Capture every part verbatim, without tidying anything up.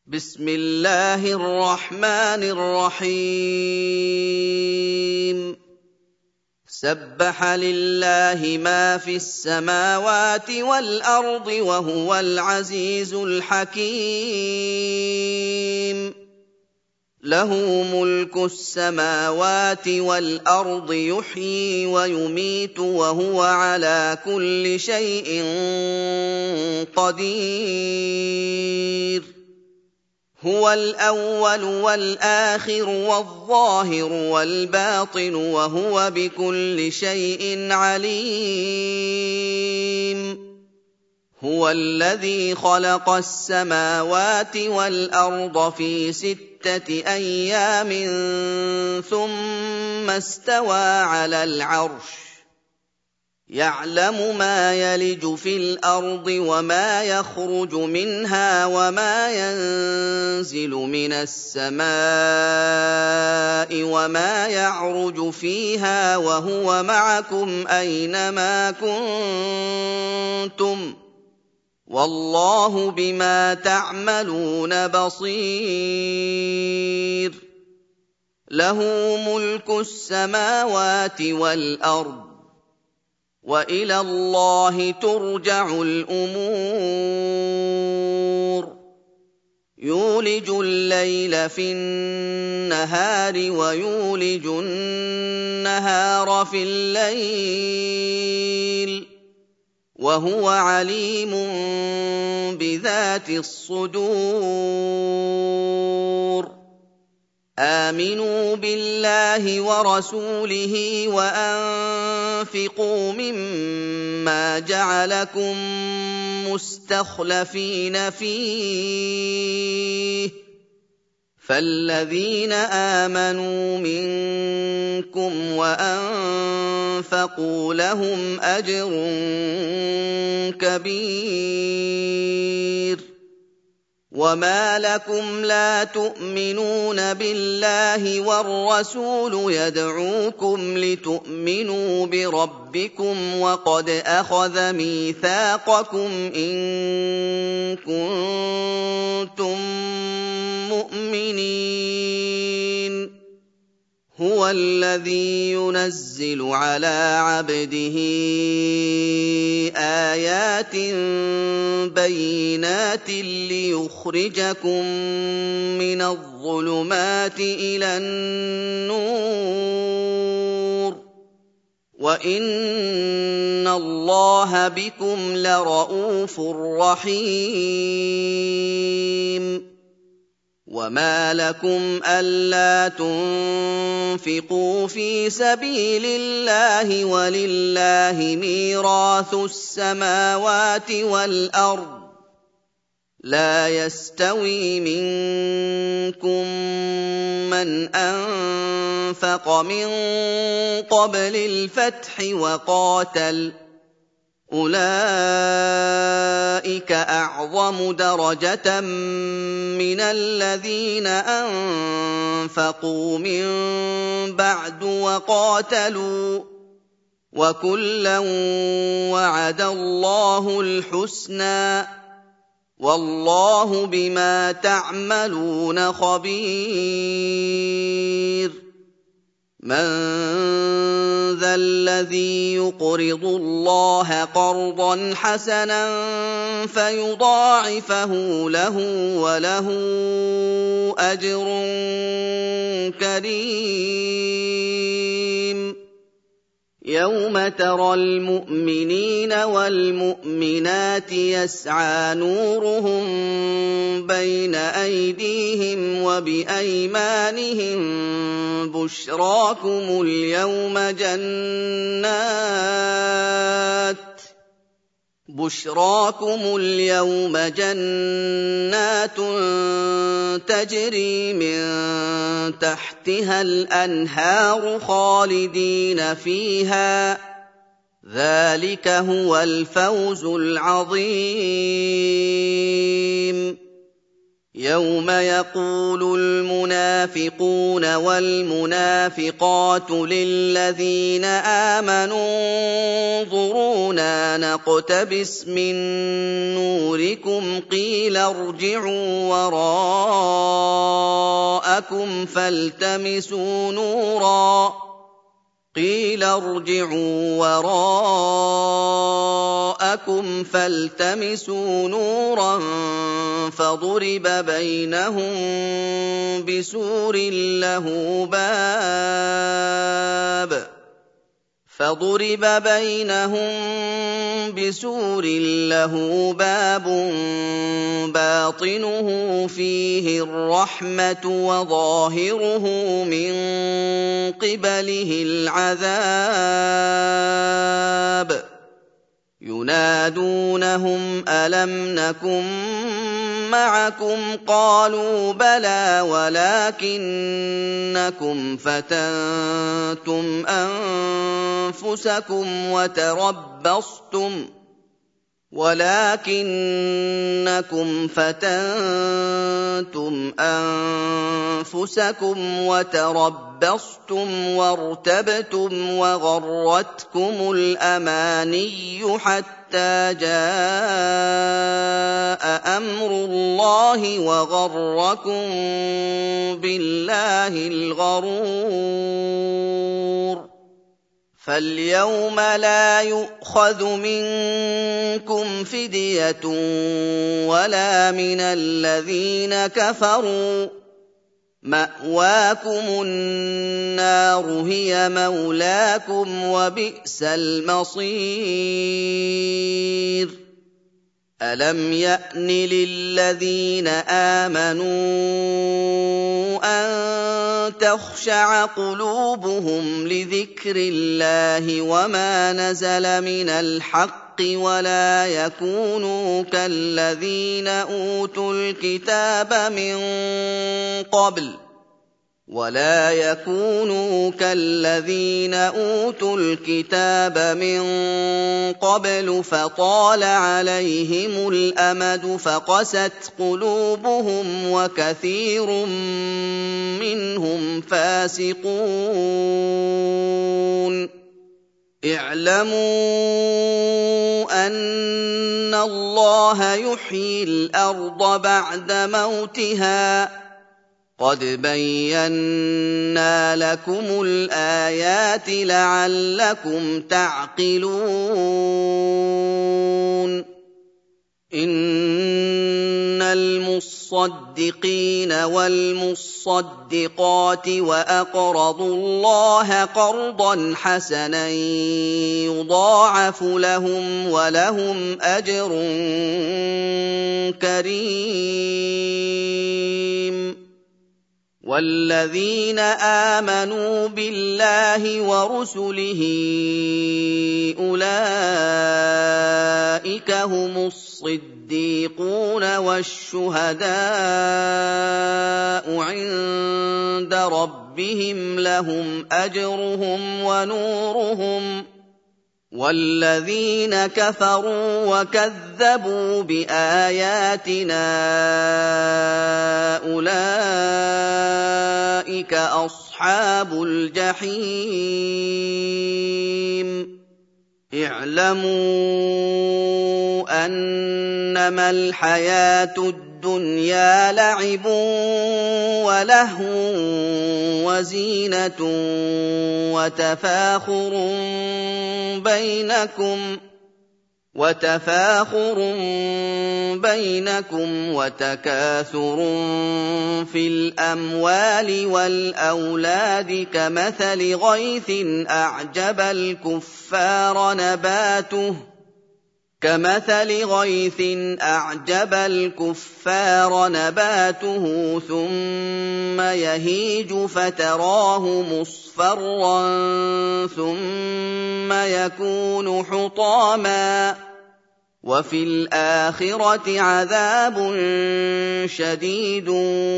بسم الله الرحمن الرحيم سبح لله ما في السماوات والأرض وهو العزيز الحكيم له ملك السماوات والأرض يحيي ويميت وهو على كل شيء قدير هو الأول والآخر والظاهر والباطن وهو بكل شيء عليم هو الذي خلق السماوات والأرض في ستة أيام ثم استوى على العرش يعلم ما يلج في الأرض وما يخرج منها وما ينزل من السماء وما يعرج فيها وهو معكم أينما كنتم والله بما تعملون بصير له ملك السماوات والأرض وإلى الله ترجع الأمور يولج الليل في النهار ويولج النهار في الليل وهو عليم بذات الصدور آمنوا بالله ورسوله وأنفقوا مما جعلكم مستخلفين فيه فالذين آمنوا منكم وأنفقوا لهم أجر كبير وما لكم لا تؤمنون بالله والرسول يدعوكم لتؤمنوا بربكم وقد أخذ ميثاقكم إن كنتم مؤمنين هو الذي ينزل على عبده آيات بينات ليخرجكم من الظلمات إلى النور وإن الله بكم لرءوف رحيم وما لكم ألا تنفقوا في سبيل الله ولله ميراث السماوات والأرض لا يستوي منكم من أنفق من قبل الفتح وقاتل أولئك أعظم درجة من الذين أنفقوا من بعد وقاتلوا وكلا وعد الله الحسنى والله بما تعملون خبير من ذا الذي يقرض الله قرضا حسنا فيضاعفه له وله أجر كريم يوم ترى المؤمنين والمؤمنات يسعى نورهم بين أيديهم وبأيمانهم بشراكم اليوم جنات بشراكم اليوم جنات تجري من تحتها الأنهار خالدين فيها ذلك هو الفوز العظيم يَوْمَ يَقُولُ الْمُنَافِقُونَ وَالْمُنَافِقَاتُ لِلَّذِينَ آمَنُوا انظُرُونَا نَقْتَبِسْ مِن نُّورِكُمْ قِيلَ ارْجِعُوا وَرَاءَكُمْ فَالْتَمِسُوا نُورًا قِيلَ ارْجِعُوا وَرَاءَكُمْ فَالْتَمِسُوا نُورًا فَضُرِبَ بَيْنَهُم بِسُورٍ لَّهُ بَابٌ فَضُرِبَ بَيْنَهُم بِسُورٍ لَّهُ بَابٌ بَاطِنُهُ فِيهِ الرَّحْمَةُ وَظَاهِرُهُ مِن قِبَلِهِ الْعَذَابُ يُنَادُونَهُمْ أَلَمْ نَكُن مَّعَكُمْ ۖ قَالُوا بَلَىٰ وَلَٰكِنَّكُمْ فَتَنتُمْ أَنفُسَكُمْ وَتَرَبَّصْتُمْ ولكنكم فتنتم أنفسكم وتربصتم وارتبتم وغرتكم الأماني حتى جاء أمر الله وغركم بالله الغرور فاليوم لا يؤخذ منكم فدية ولا من الذين كفروا مأواكم النار هي مولاكم وبئس المصير ألم يأن للذين آمنوا أن تخشع قلوبهم لذكر الله وما نزل من الحق ولا يكونوا كالذين أوتوا الكتاب من قبل ولا يكونوا كالذين أوتوا الكتاب من قبل فطال عليهم الأمد فقست قلوبهم وكثير منهم فاسقون اعلموا أن الله يحيي الأرض بعد موتها قد بينا لكم الآيات لعلكم تعقلون إن المصدقين والمصدقات وأقرضوا الله قرضا حسنا يضاعف لهم ولهم أجر كريم والذين آمنوا بالله ورسله أولئك هم الصديقون والشهداء عند ربهم لهم أجرهم ونورهم والذين كفروا وكذبوا بآياتنا أولئك أصحاب الجحيم اعلموا أنما الحياة الدنيا لعب ولهو وزينة وتفاخر بينكم وتفاخر بينكم وتكاثر في الأموال والأولاد كمثل غيث أعجب الكفار نباته كمثل غيث أعجب الكفار نباته ثم يهيج فتراه مصفرا ثم يكون حطاما وفي الآخرة عذاب شديد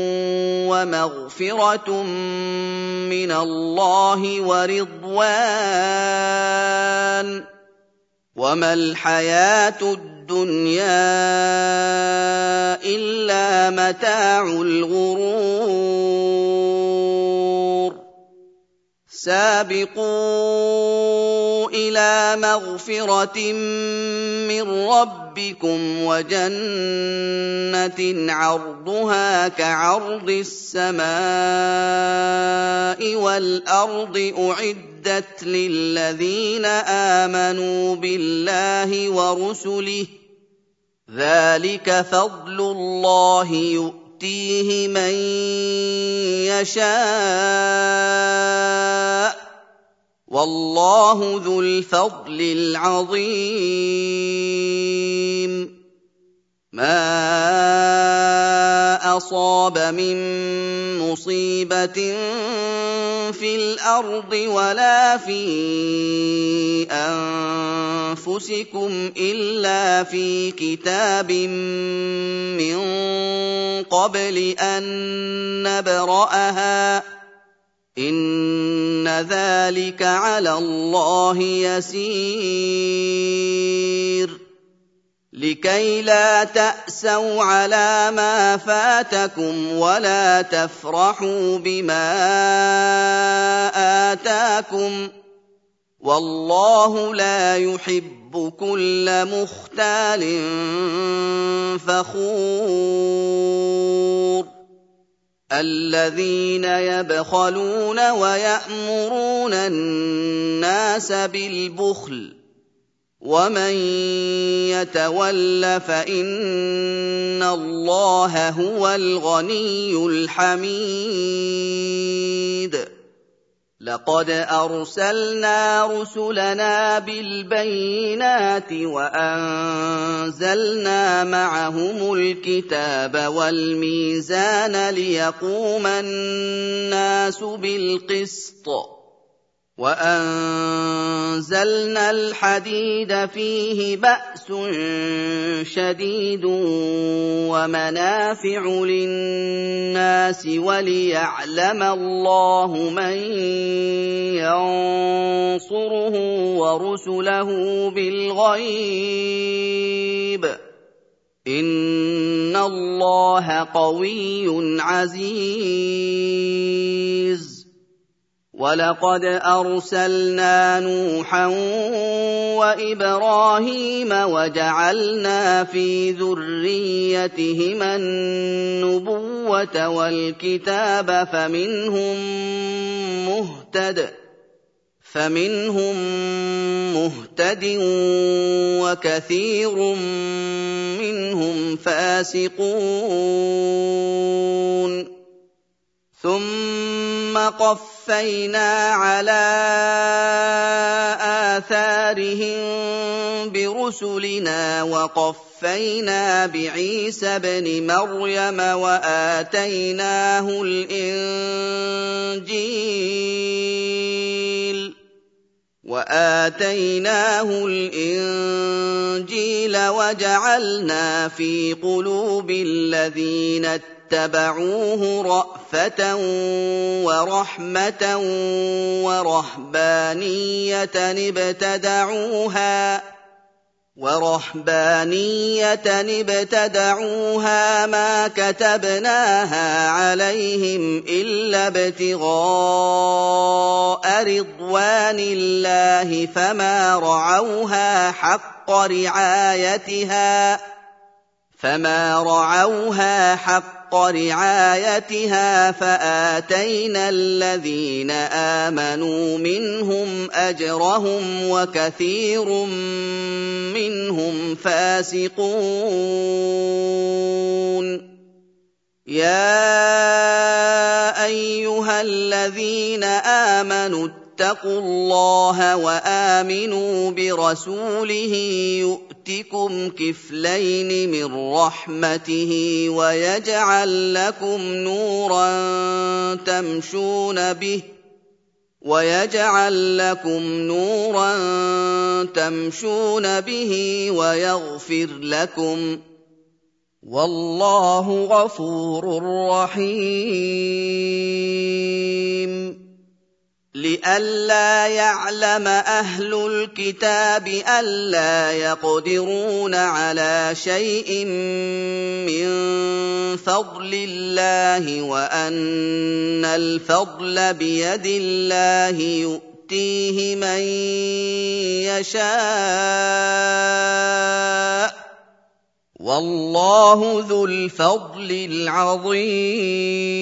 ومغفرة من الله ورضوان وما الحياة الدنيا إلا إِلَّا مَتَاعُ الْغُرُورِ سَابِقُوا إِلَىٰ مَغْفِرَةٍ مِّن رَّبِّكُمْ وَجَنَّةٍ عَرْضُهَا كَعَرْضِ السَّمَاءِ وَالْأَرْضِ أُعِدَّتْ لِلَّذِينَ آمَنُوا بِاللَّهِ وَرُسُلِهِ ۚ ذَٰلِكَ فَضْلُ اللَّهِ يُؤْتِيهِ مَن يَشَاءُ ۚ وَاللَّهُ ذُو الْفَضْلِ الْعَظِيمِ مَا أَصَابَ مِن مُّصِيبَةٍ فِي الْأَرْضِ وَلَا فِي أَنفُسِكُمْ إِلَّا فِي كِتَابٍ مِّن قَبْلِ أَن نَّبْرَأَهَا ۚ إِنَّ ذَٰلِكَ عَلَى اللَّهِ يَسِيرٌ لِكَيْ لَا تَأْسَوْا عَلَىٰ مَا فَاتَكُمْ وَلَا تَفْرَحُوا بِمَا آتَاكُمْ ۗ وَاللَّهُ لَا يُحِبُّ كُلَّ مُخْتَالٍ فَخُورٍ الَّذِينَ يَبْخَلُونَ وَيَأْمُرُونَ النَّاسَ بِالْبُخْلِ ۗ وَمَن يَتَوَلَّ فَإِنَّ اللَّهَ هُوَ الْغَنِيُّ الْحَمِيدُ لَقَدْ أَرْسَلْنَا رُسُلَنَا بِالْبَيِّنَاتِ وَأَنزَلْنَا مَعَهُمُ الْكِتَابَ وَالْمِيزَانَ لِيَقُومَ النَّاسُ بِالْقِسْطِ ۖ وَأَنزَلْنَا الْحَدِيدَ فِيهِ بَأْسٌ شَدِيدٌ وَمَنَافِعُ لِلنَّاسِ وَلِيَعْلَمَ اللَّهُ مَن يَنصُرُهُ وَرُسُلَهُ بِالْغَيْبِ ۚ إِنَّ اللَّهَ قَوِيٌّ عَزِيزٌ وَلَقَدْ أَرْسَلْنَا نُوحًا وَإِبْرَاهِيمَ وَجَعَلْنَا فِي ذُرِّيَّتِهِمَا النُّبُوَّةَ وَالْكِتَابَ فَمِنْهُم مُّهْتَدٍ فَمِنْهُم مُّهْتَدٍ وَكَثِيرٌ مِّنْهُمْ فَاسِقُونَ ثُمَّ قَفَّيْنَا عَلَىٰ آثَارِهِم بِرُسُلِنَا وَقَفَّيْنَا بِعِيسَى ابْنِ مَرْيَمَ وَآتَيْنَاهُ الْإِنجِيلَ وَآتَيْنَاهُ الْإِنجِيلَ وَجَعَلْنَا فِي قُلُوبِ الَّذِينَ اتَّبَعُوهُ رَأْفَةً وَرَحْمَةً وَرَهْبَانِيَّةً ابْتَدَعُوهَا وَرَهْبَانِيَّةً ابْتَدَعُوهَا مَا كَتَبْنَاهَا عَلَيْهِمْ إِلَّا ابْتِغَاءَ رِضْوَانِ اللَّهِ فَمَا رَعَوْهَا حَقَّ رِعَايَتِهَا فَمَا رَعَوْهَا حَقَّ رِعَايَتِهَا فَآتَيْنَا الَّذِينَ آمَنُوا مِنْهُمْ أَجْرَهُمْ وَكَثِيرٌ مِّنْهُمْ فَاسِقُونَ يَا أَيُّهَا الَّذِينَ آمَنُوا اتَّقُوا اللَّهَ وَآمِنُوا بِرَسُولِهِ يُؤْتِكُمْ كِفْلَيْنِ مِن رَّحْمَتِهِ وَيَجْعَل لَّكُمْ نُورًا تَمْشُونَ بِهِ وَيَجْعَل لَّكُمْ نُورًا تَمْشُونَ بِهِ وَيَغْفِرْ لَكُمْ ۚ وَاللَّهُ غَفُورٌ رَّحِيمٌ لِئَلَّا يَعْلَمَ أَهْلُ الْكِتَابِ أَلَّا يَقْدِرُونَ عَلَىٰ شَيْءٍ مِّن فَضْلِ اللَّهِ وَأَنَّ الْفَضْلَ بِيَدِ اللَّهِ يُؤْتِيهِ مَن يَشَاءُ ۗ وَاللَّهُ ذُو الْفَضْلِ الْعَظِيمِ.